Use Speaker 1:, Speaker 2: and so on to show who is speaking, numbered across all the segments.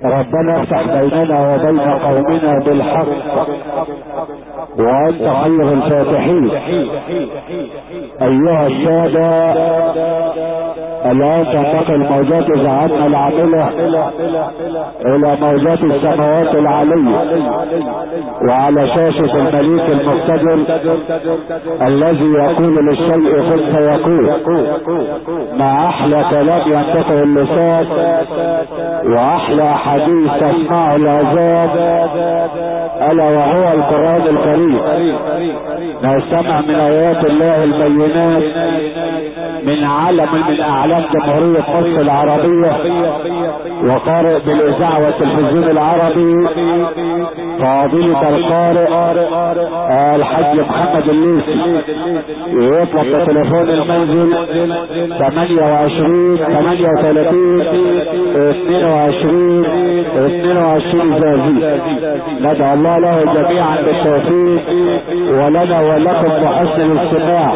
Speaker 1: ربنا افتح بيننا وبين قومنا بالحق وانت خير الفاتحين. ايها السادة، الان تنتقل موجات اذاعتنا العاملة الى موجات السماوات العالية، وعلى شاشة المليك المقتدر الذي يقول للشيء كن فيكون، مع احلى كلام ينطقه اللسان واحلى حديث تسمعه الاذان، الا وهو القرآن الكريم. نستمع من ايات الله البينات من علم من اعلام جمهورية مصر العربية، وقارئ بالاذاعة والتلفزيون العربي فضيلة القارئ الحاج محمد الليثي. يطلب بتليفون المنزل 28 38 22 زازي. ندعو الله له جميعا بالتوفيق ولنا ولكم بحسن الاستماع.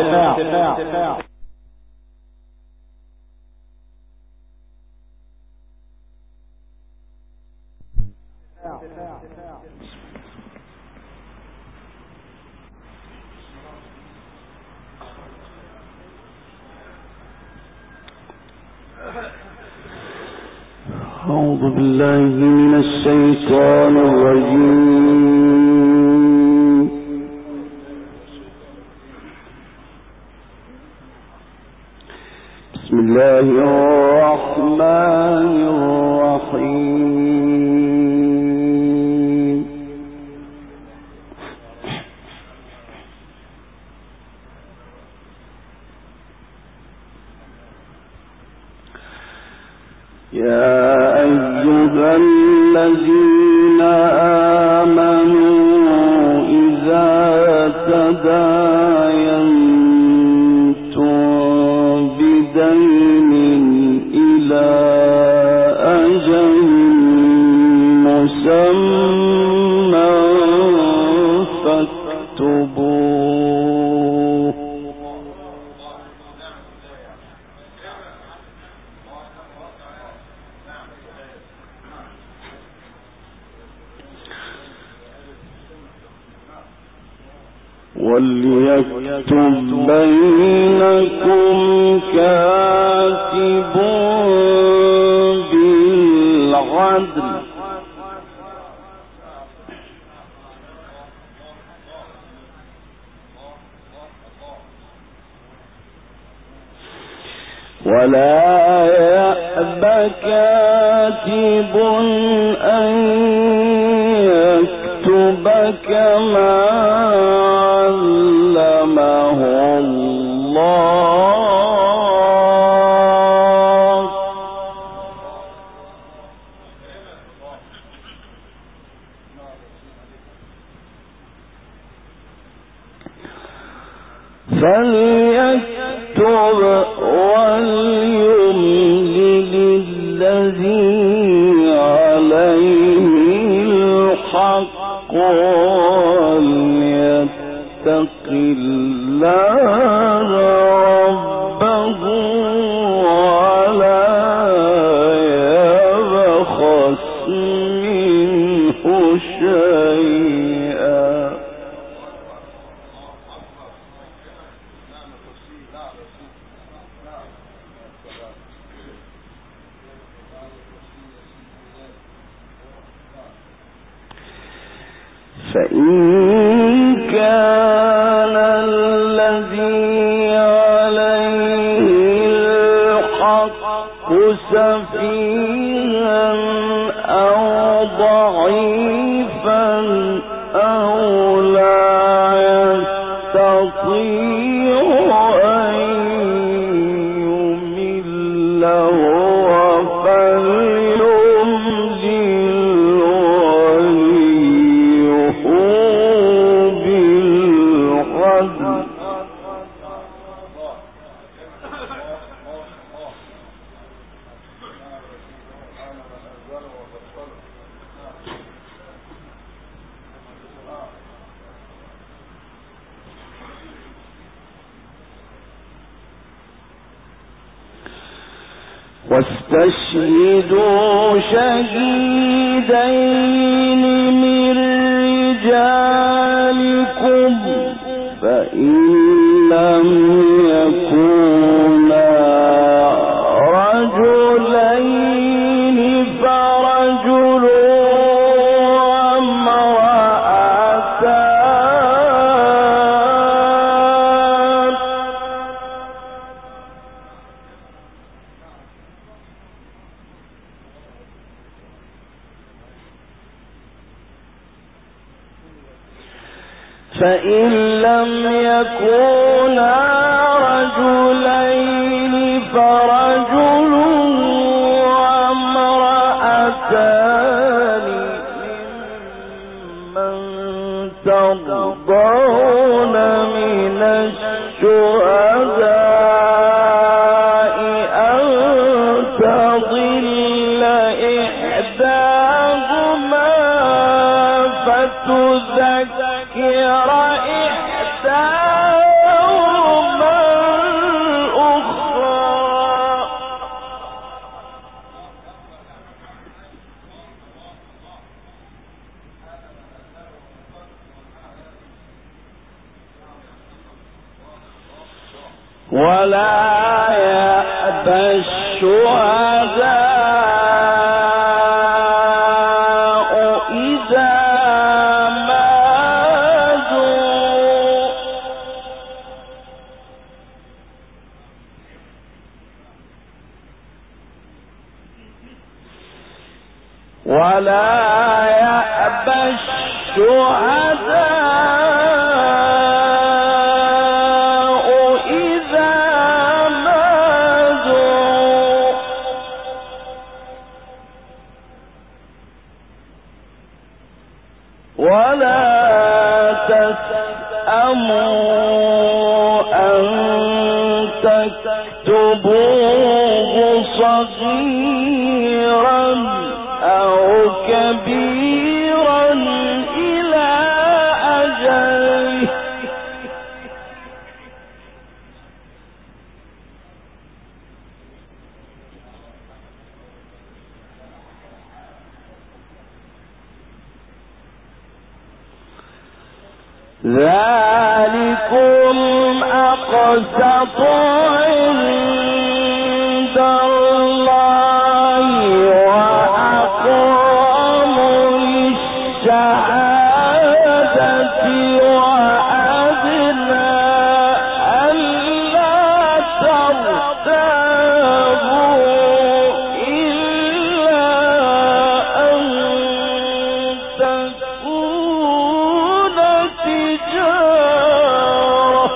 Speaker 2: أعوذ بالله من الشيطان الرجيم. بسم الله الرحمن الرحيم. يا أيها الذين آمنوا إذا تداينتم بدين إلى أجل مسمى فاكتبوه. وليكتب بينكم كاتب بالعدل ولا يأب كاتب أن يكتب كما علمه الله. فليكتب وليملل الذي عليه الحق وليتق الله ربه ولا يبخس منه شيئا. فإن كان الذي عليه الحق سفيها أو ضعيفا أو لا يستطيع أن يمل هو فليملل وليه بالعدل. واستشهدوا شهيدا شهيدين من رجالكم فإن لم يكونا رجلين فرجل وامرأتان فإن لم يكونا رجلين فرجل وامرأتان ممن ترضون من الشهداء أن تضل إحداهما فتذكر إحداهما الأخرى ولا يأبى الشهداء إذا ولا تسأموا أن تكتبوه صغيرا أو كبيرا إلى أجله ذلكم أقسط عند الله وأقوم للشهادة وأدنى ألا ترتابوا إلا أن تكون تجارة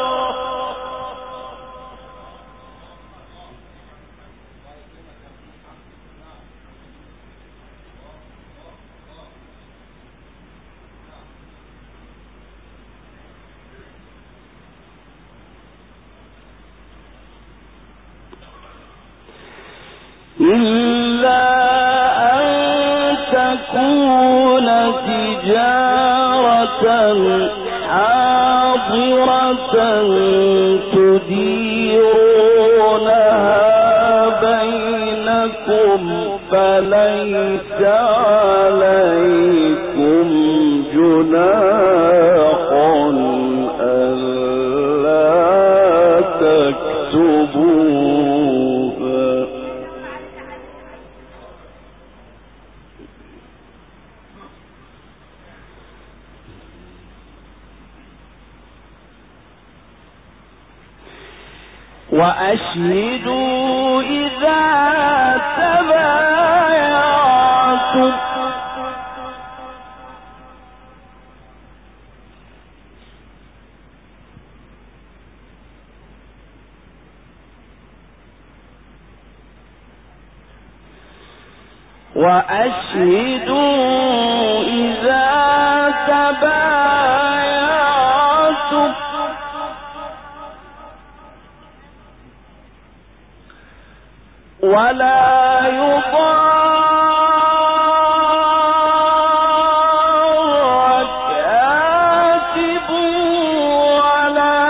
Speaker 2: إلا أن تكون تجارة حاضرة تديرونها بينكم فليس عليكم جناح ألا تكتبوها وأشهدوا إذا تبايعتم ولا يضار كاتب ولا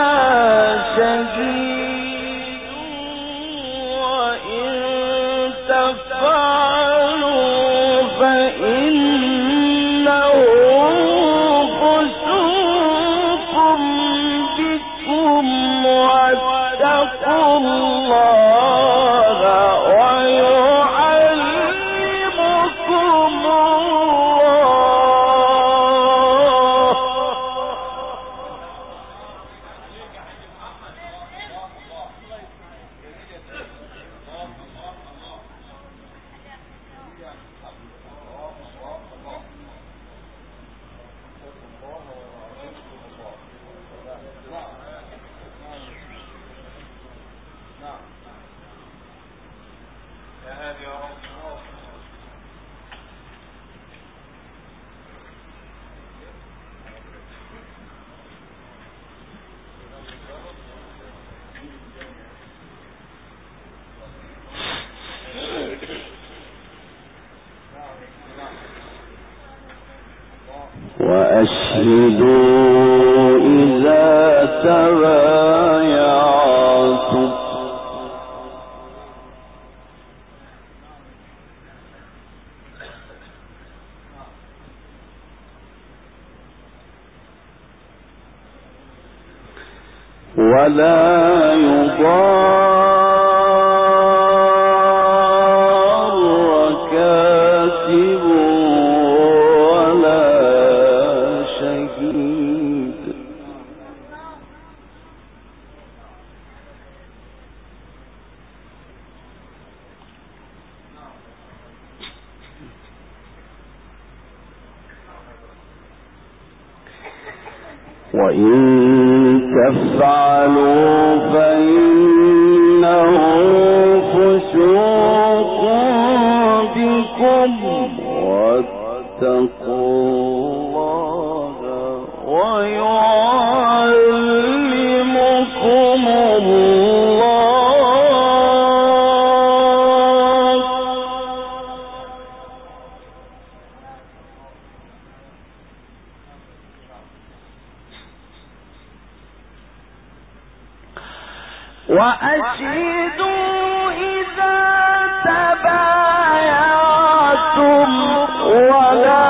Speaker 2: شهيد وإن تفعلوا
Speaker 1: وأشهدوا إذا تبايعتم ولا يضار كاتب ولا شهيد. وإن تفعلوا فإنه فسوق بكم واتقوا الله ويعلمكم الله. وأشهدوا إذا تبايعتم ولا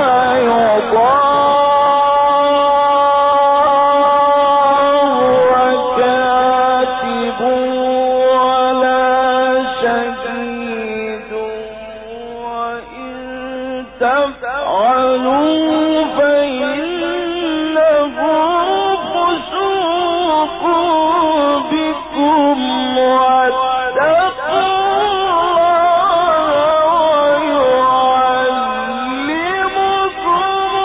Speaker 1: يضار كاتب ولا شهيد وإن تفعلوا فإنه فسوق بكم واتقوا الله ويعلمكم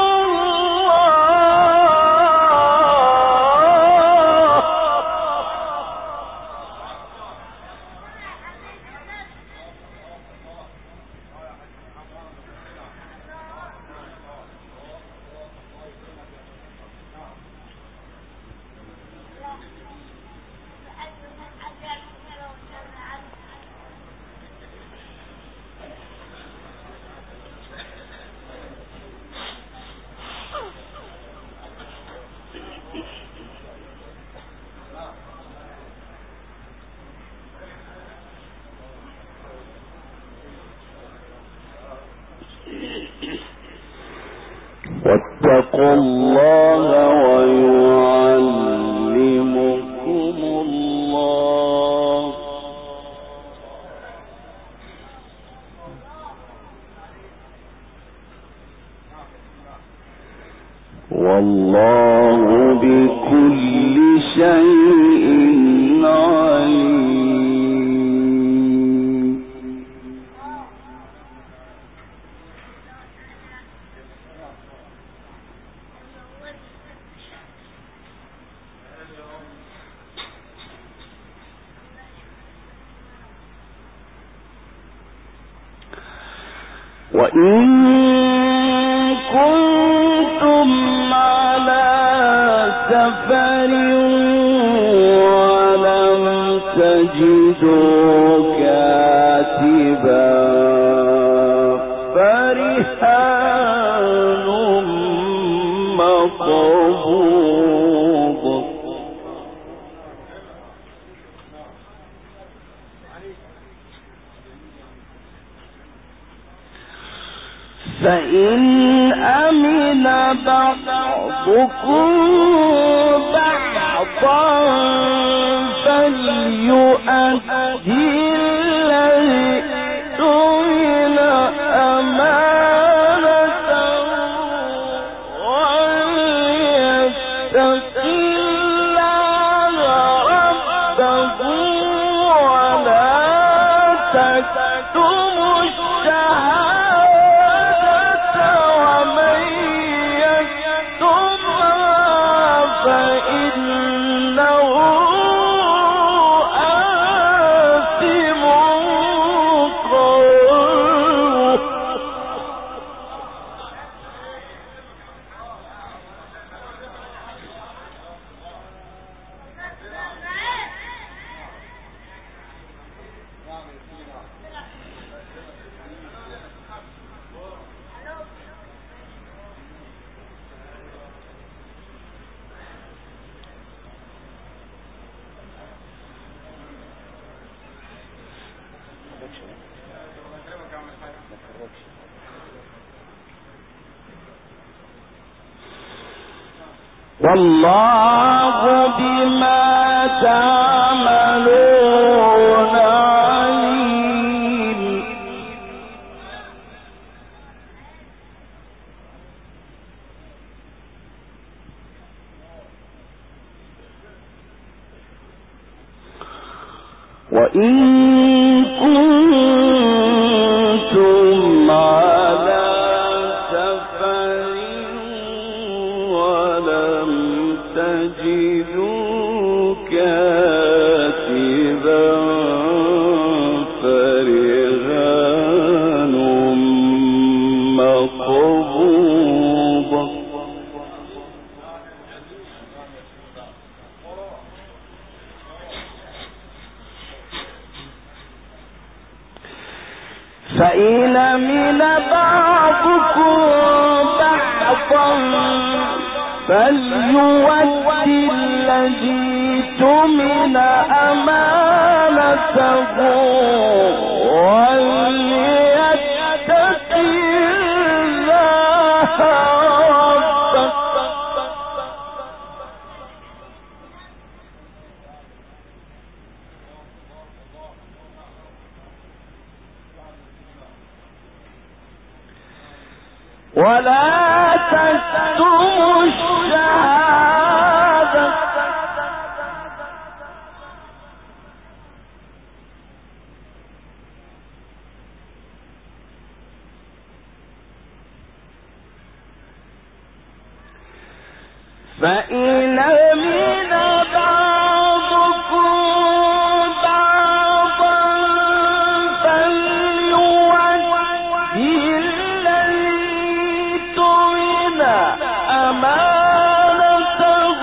Speaker 1: واتقوا الله ويعلمكم الله. والله بكل شيء عليم. وإن كنتم على سفر ولم تجدوا كاتبا فرهان مقبوض.
Speaker 2: فإن أمن بعضكم بعضا فليؤدي الذي اؤتمن أمانته وليتق الله ربه ولا تكتموا الشهادة ومن يكتمها فإنه آثم قلبه. والله بما تعملون عليم. وإن كنتم على سفر ولم تجدوا كاتبا فرهان مقبوضة. فإن من بعضكم بعضا فليؤدي الذي اؤتمن أمانته وليتق الله ربه. ولا تكتموا الشهادة فإن أمن بعضكم بعضا فليؤدي الذي اؤتمن أمانته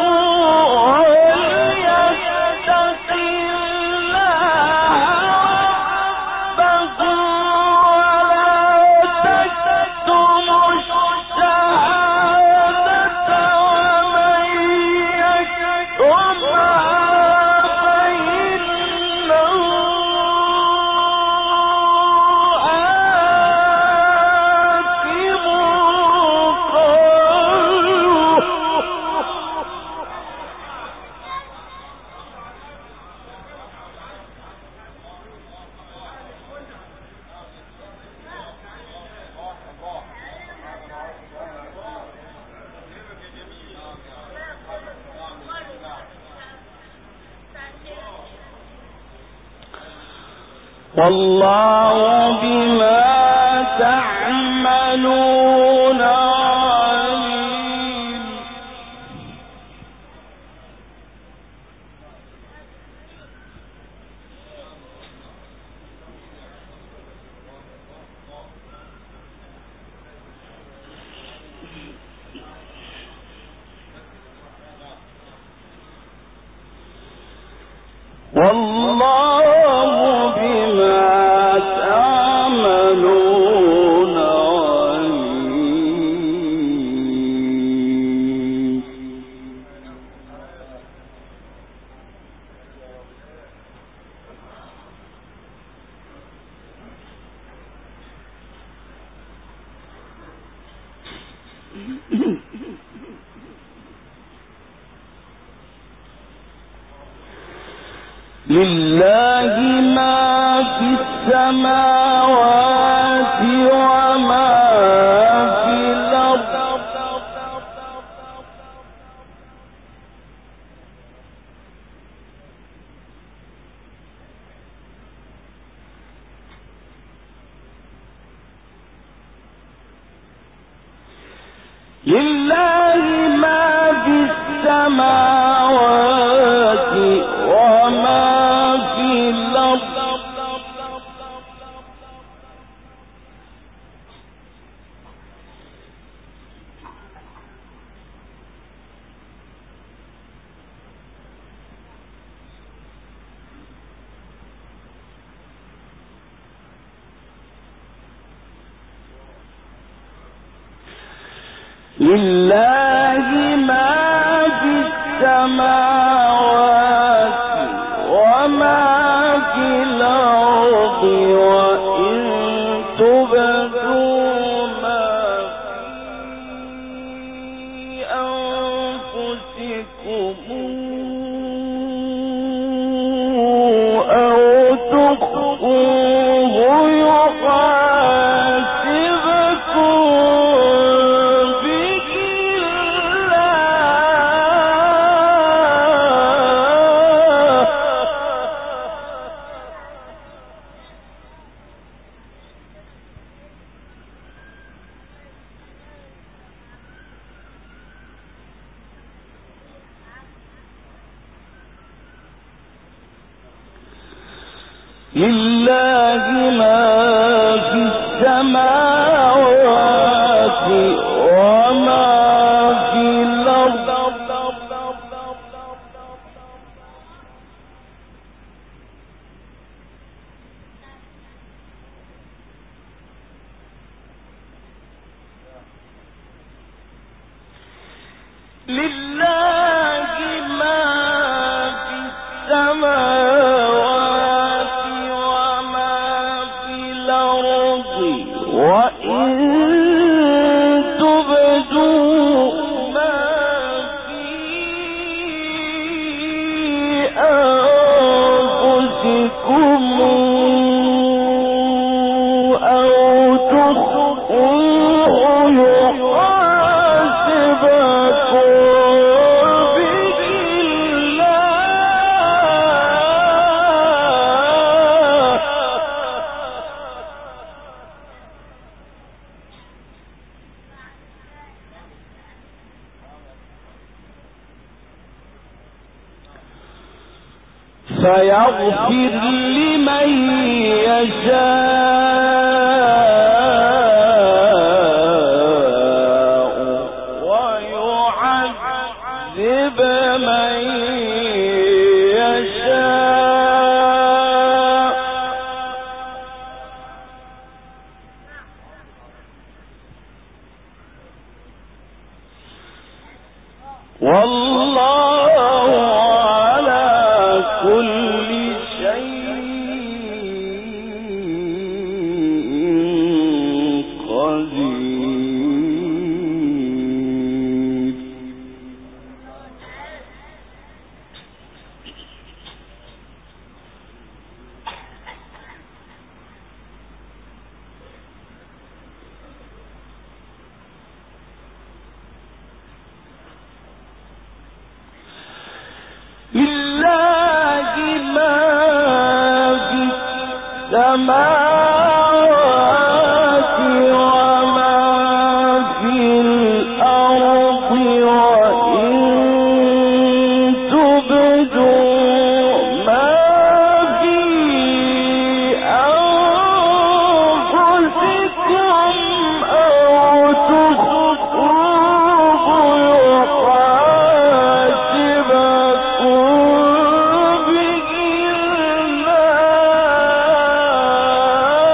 Speaker 2: وليتق الله ربه ولا تكتموا الشهادة ومن يكتمها فإنه آثم والله بما تعملون عليم. والله بما تعملون عليم. لله ما في السماوات وما في الأرض لله ما في السماوات وما في الأرض لله ما في السماوات وما في الأرض وإن تبدوا ما في أنفسكم أو تخفوه يحاسبكم لله ما في السماوات وما في الأرض لله ما في السماوات وإن تبدوا ما في أنفسكم أو تخفوه يحاسبكم به الله فيغفر لمن يشاء ويعذب من يشاء والله على كل شيء قدير لله ما في السماوات وما في الأرض وإن تبدوا ما في أنفسكم أو تخفوه يحاسبكم به الله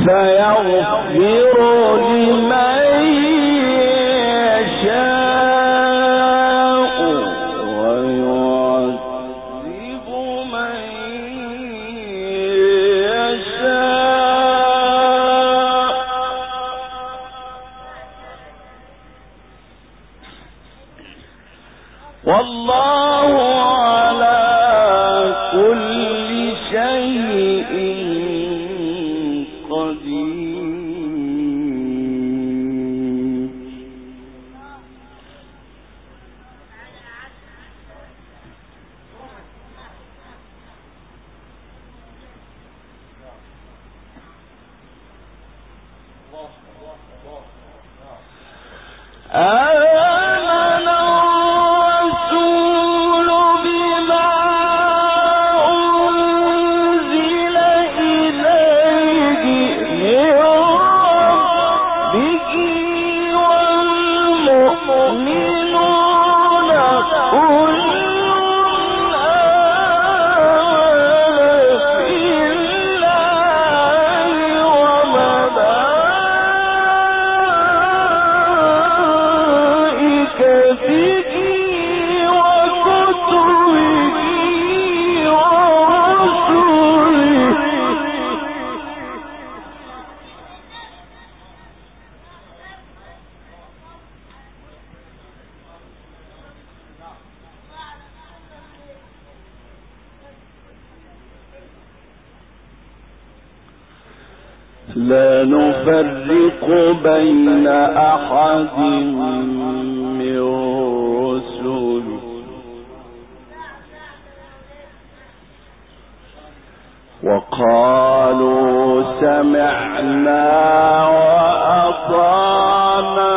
Speaker 2: فيغفر لمن يشاء ويعذب من يشاء والله على كل شيء قدير. آمن الرسول بما أنزل إليه من ربه والمؤمنون كل لا نفرق بين أحد من رسله وقالوا سمعنا وأطعنا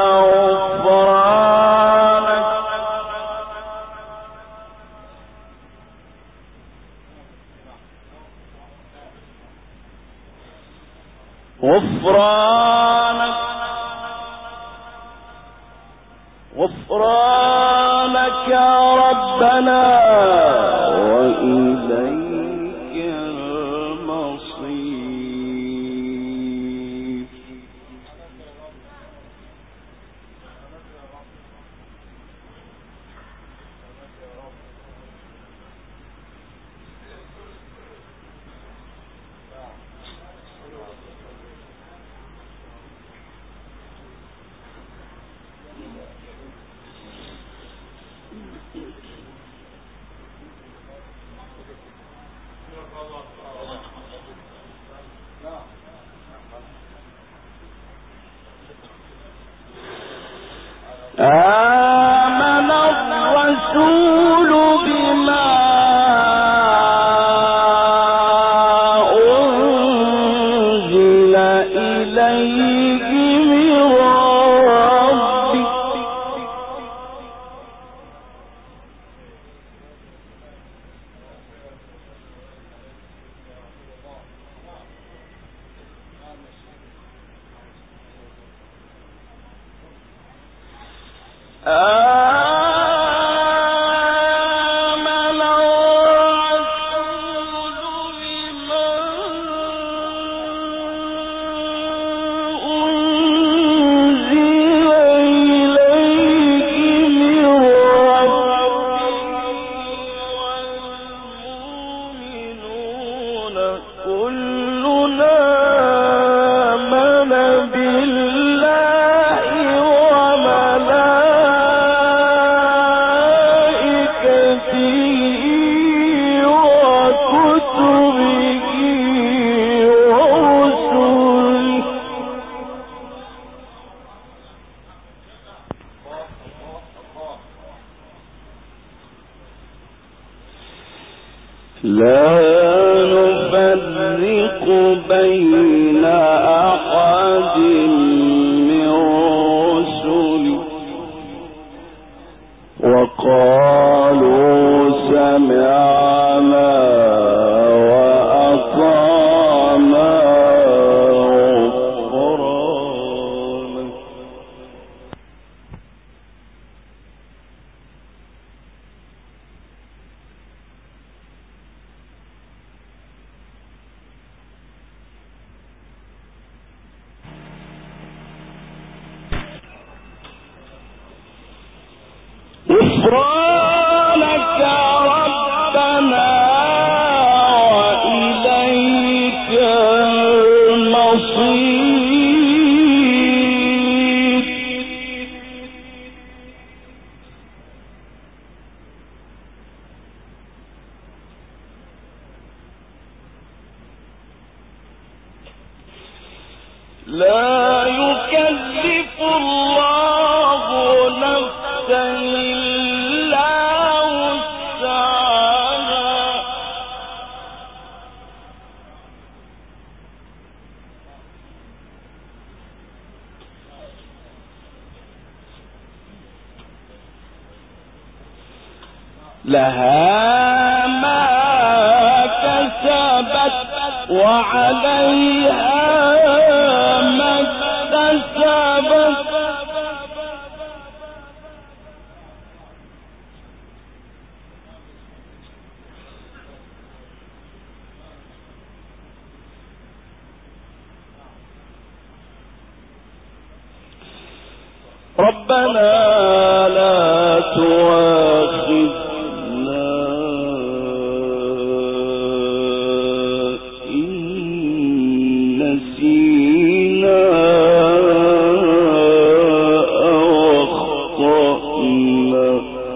Speaker 2: غفرانك ربنا وإليك المصير. آمن الرسول بما أنزل إليه من ربه آمن الرسول بما أنزل إليه من ربه والمؤمنون كلنا آمن بالله لا نفرق بين أحد من رسله وقالوا سمعنا وأطعنا غفرانك. غفرانك ربنا وإليك المصير. لا يكلف الله نفسا إلا وسعها لها ما كسبت وعليها ما اكتسبت ربنا لا تؤاخذنا إن نسينا أو أخطأنا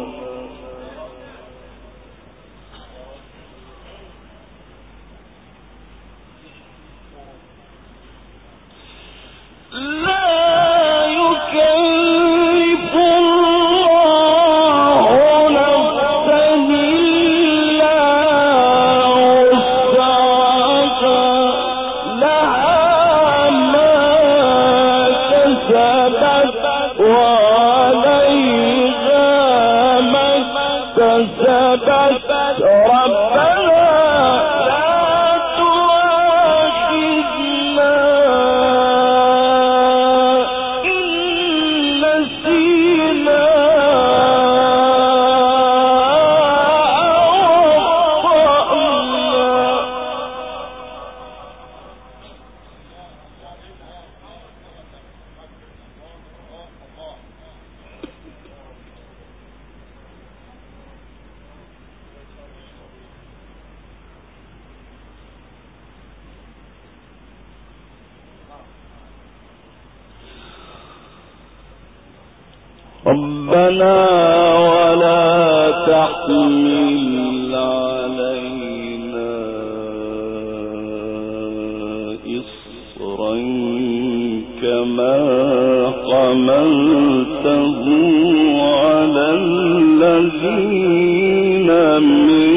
Speaker 2: ربنا ولا تحمل علينا إصرا كما حملته على الذين من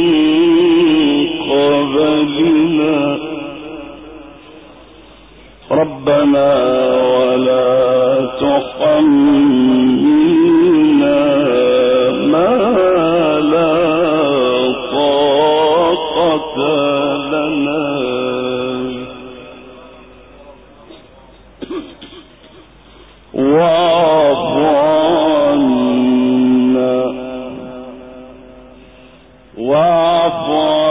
Speaker 2: قبلنا ربنا ولا تحملنا ما لا طاقة لنا واعف عنا واعف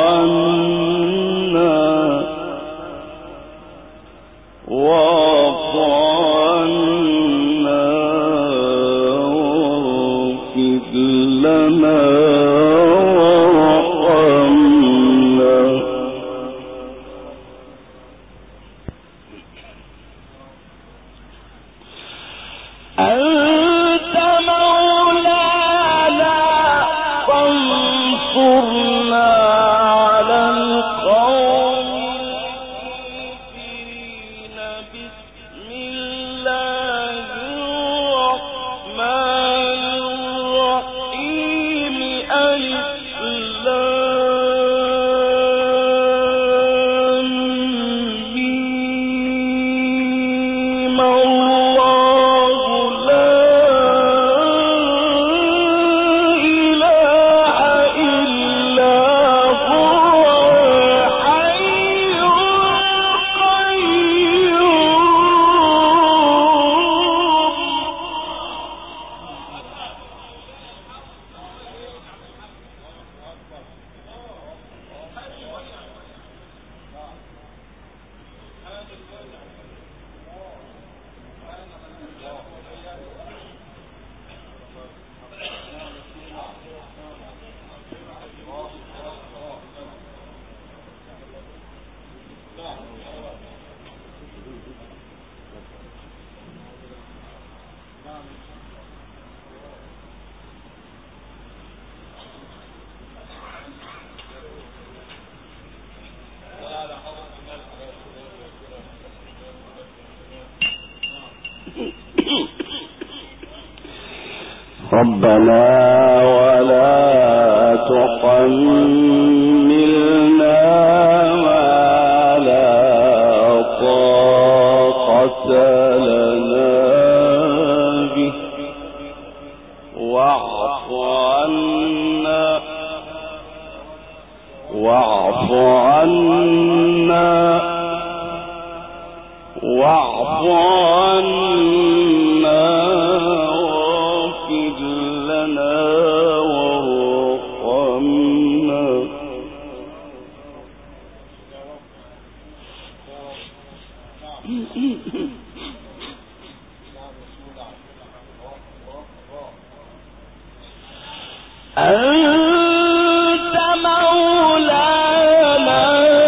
Speaker 2: عنا واعف عنا واغفر لنا وارحمنا أنت مولانا فانصرنا على القوم الكافرين. بسم الله الرحمن الرحيم. ألف لام ميم. الله لا إله إلا هو الحي القيوم. ربنا ولا تحملنا ما لا طاقة لنا به واعف عنا واغفر لنا وارحمنا أنت مولانا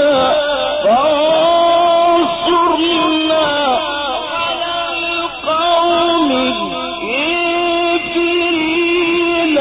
Speaker 2: فانصرنا على القوم الكافرين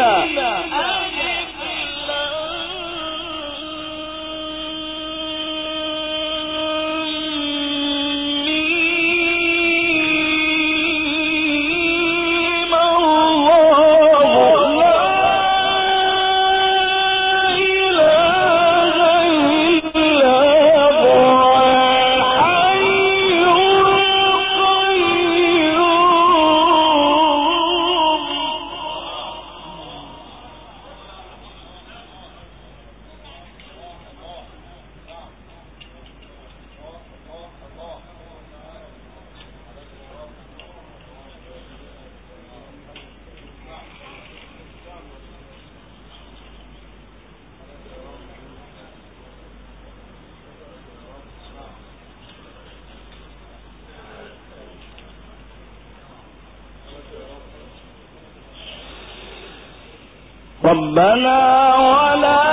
Speaker 2: ربنا ولا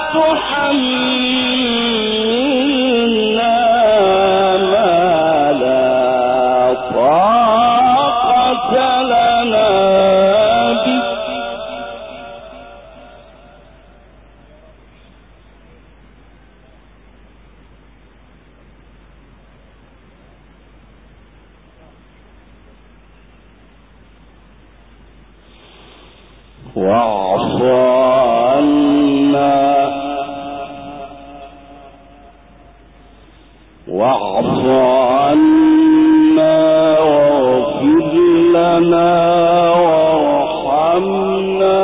Speaker 2: تحملنا ما لا طاقة لنا به واعف عنا واغفر لنا وارحمنا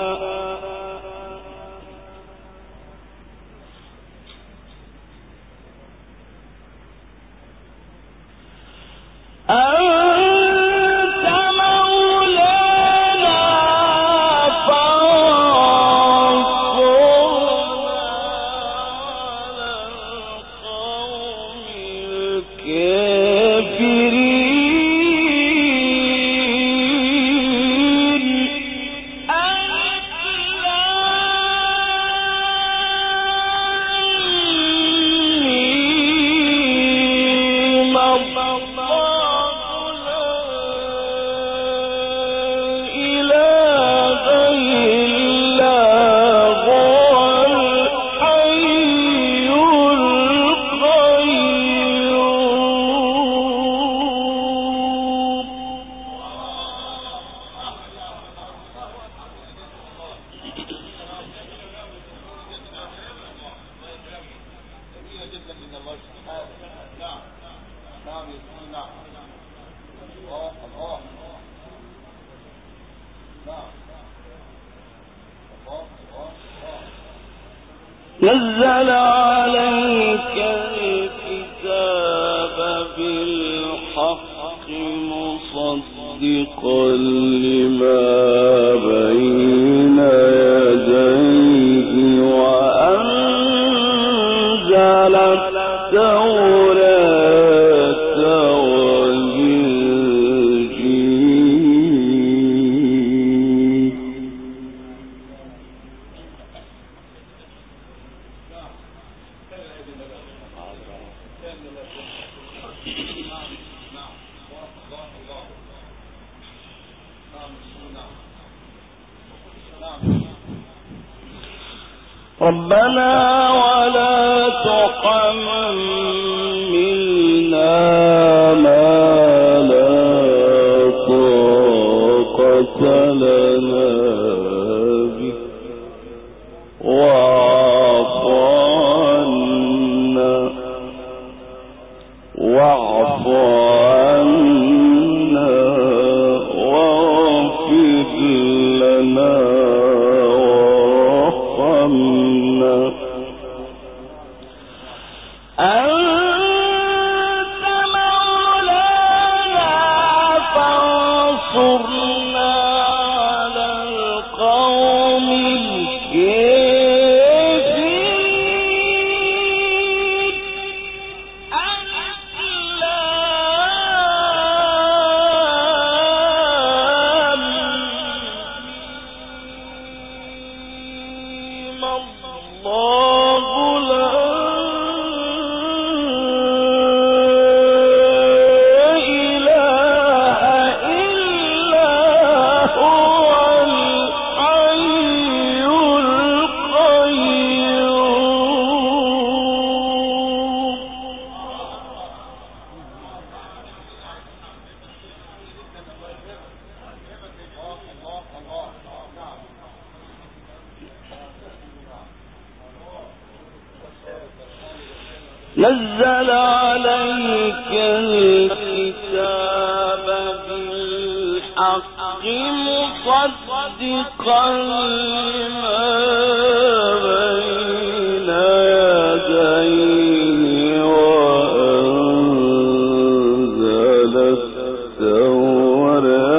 Speaker 2: نزل عليك الكتاب بالحق مصدقا لما بين يديه وأنزل التوراة والإنجيل ربنا ولا تحملنا ما لا طاقة لنا نزل عليك الكتاب بالحق مصدقا لما بين يديه وأنزل التوراة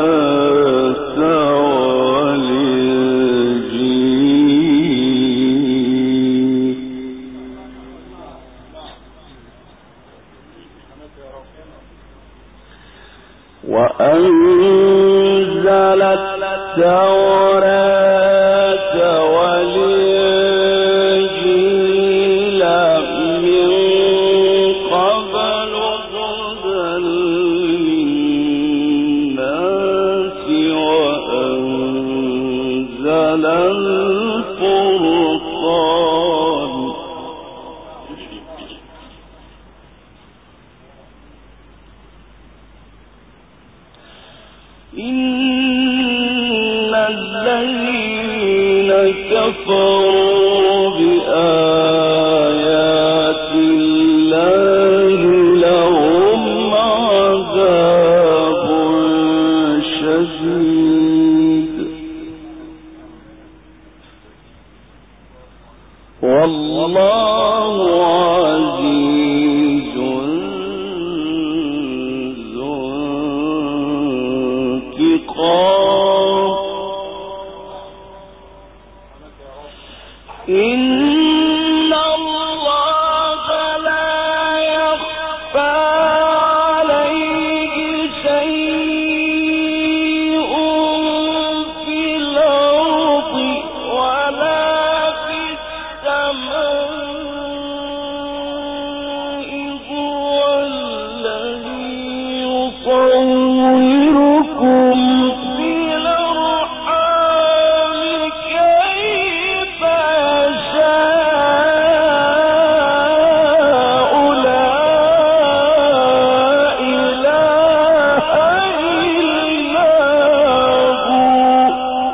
Speaker 2: والإنجيل من قبل هدى للناس وأنزل الفرقان إن الذين كفروا بآيات الله لهم عذاب شديد والله عزيز ذو انتقام إن الله لا يخفى عليه شيء في الأرض ولا في السماء هو الذي يصوركم في الأرحام كيف يشاء لا إله إلا هو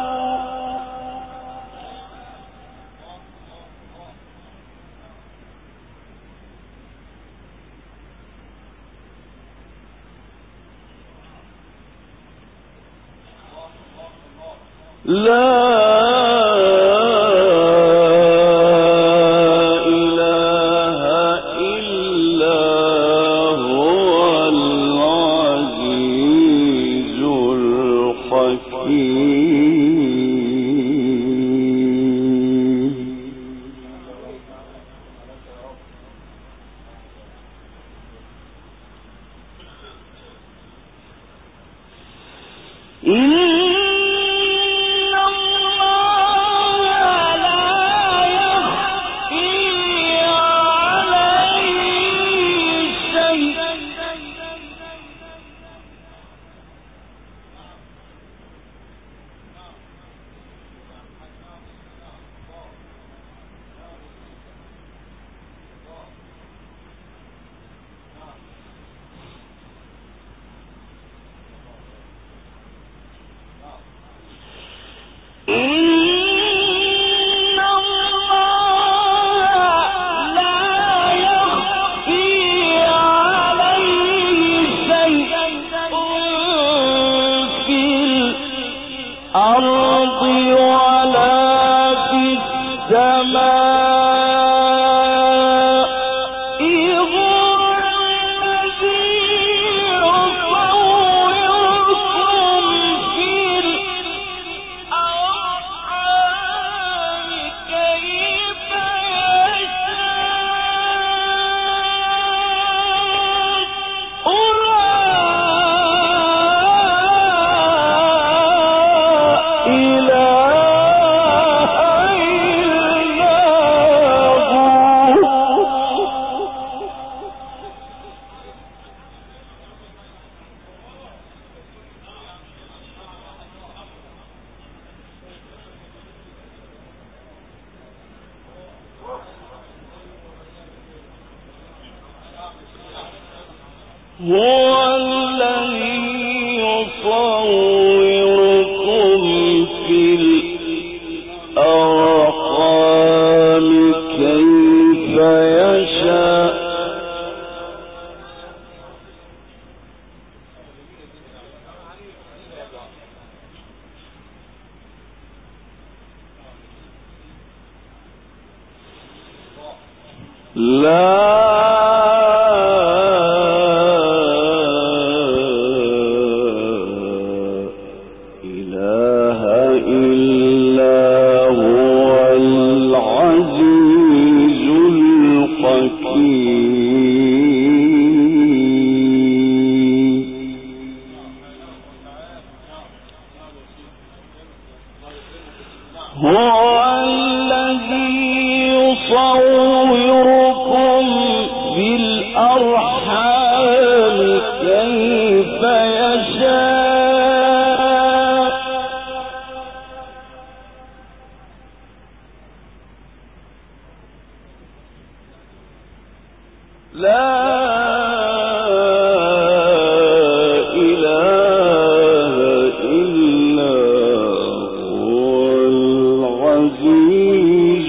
Speaker 2: لا إله إلا هو العزيز الحكيم هو الذي يصوركم في الأرحام كيف يشاء لا إله إلا هو العزيز الحكيم هو الذي يصوركم في الأرحام كيف يشاء لا إله إلا هو العزيز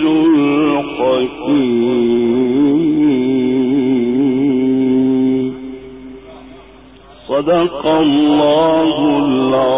Speaker 2: الحكيم صدق الله العظيم.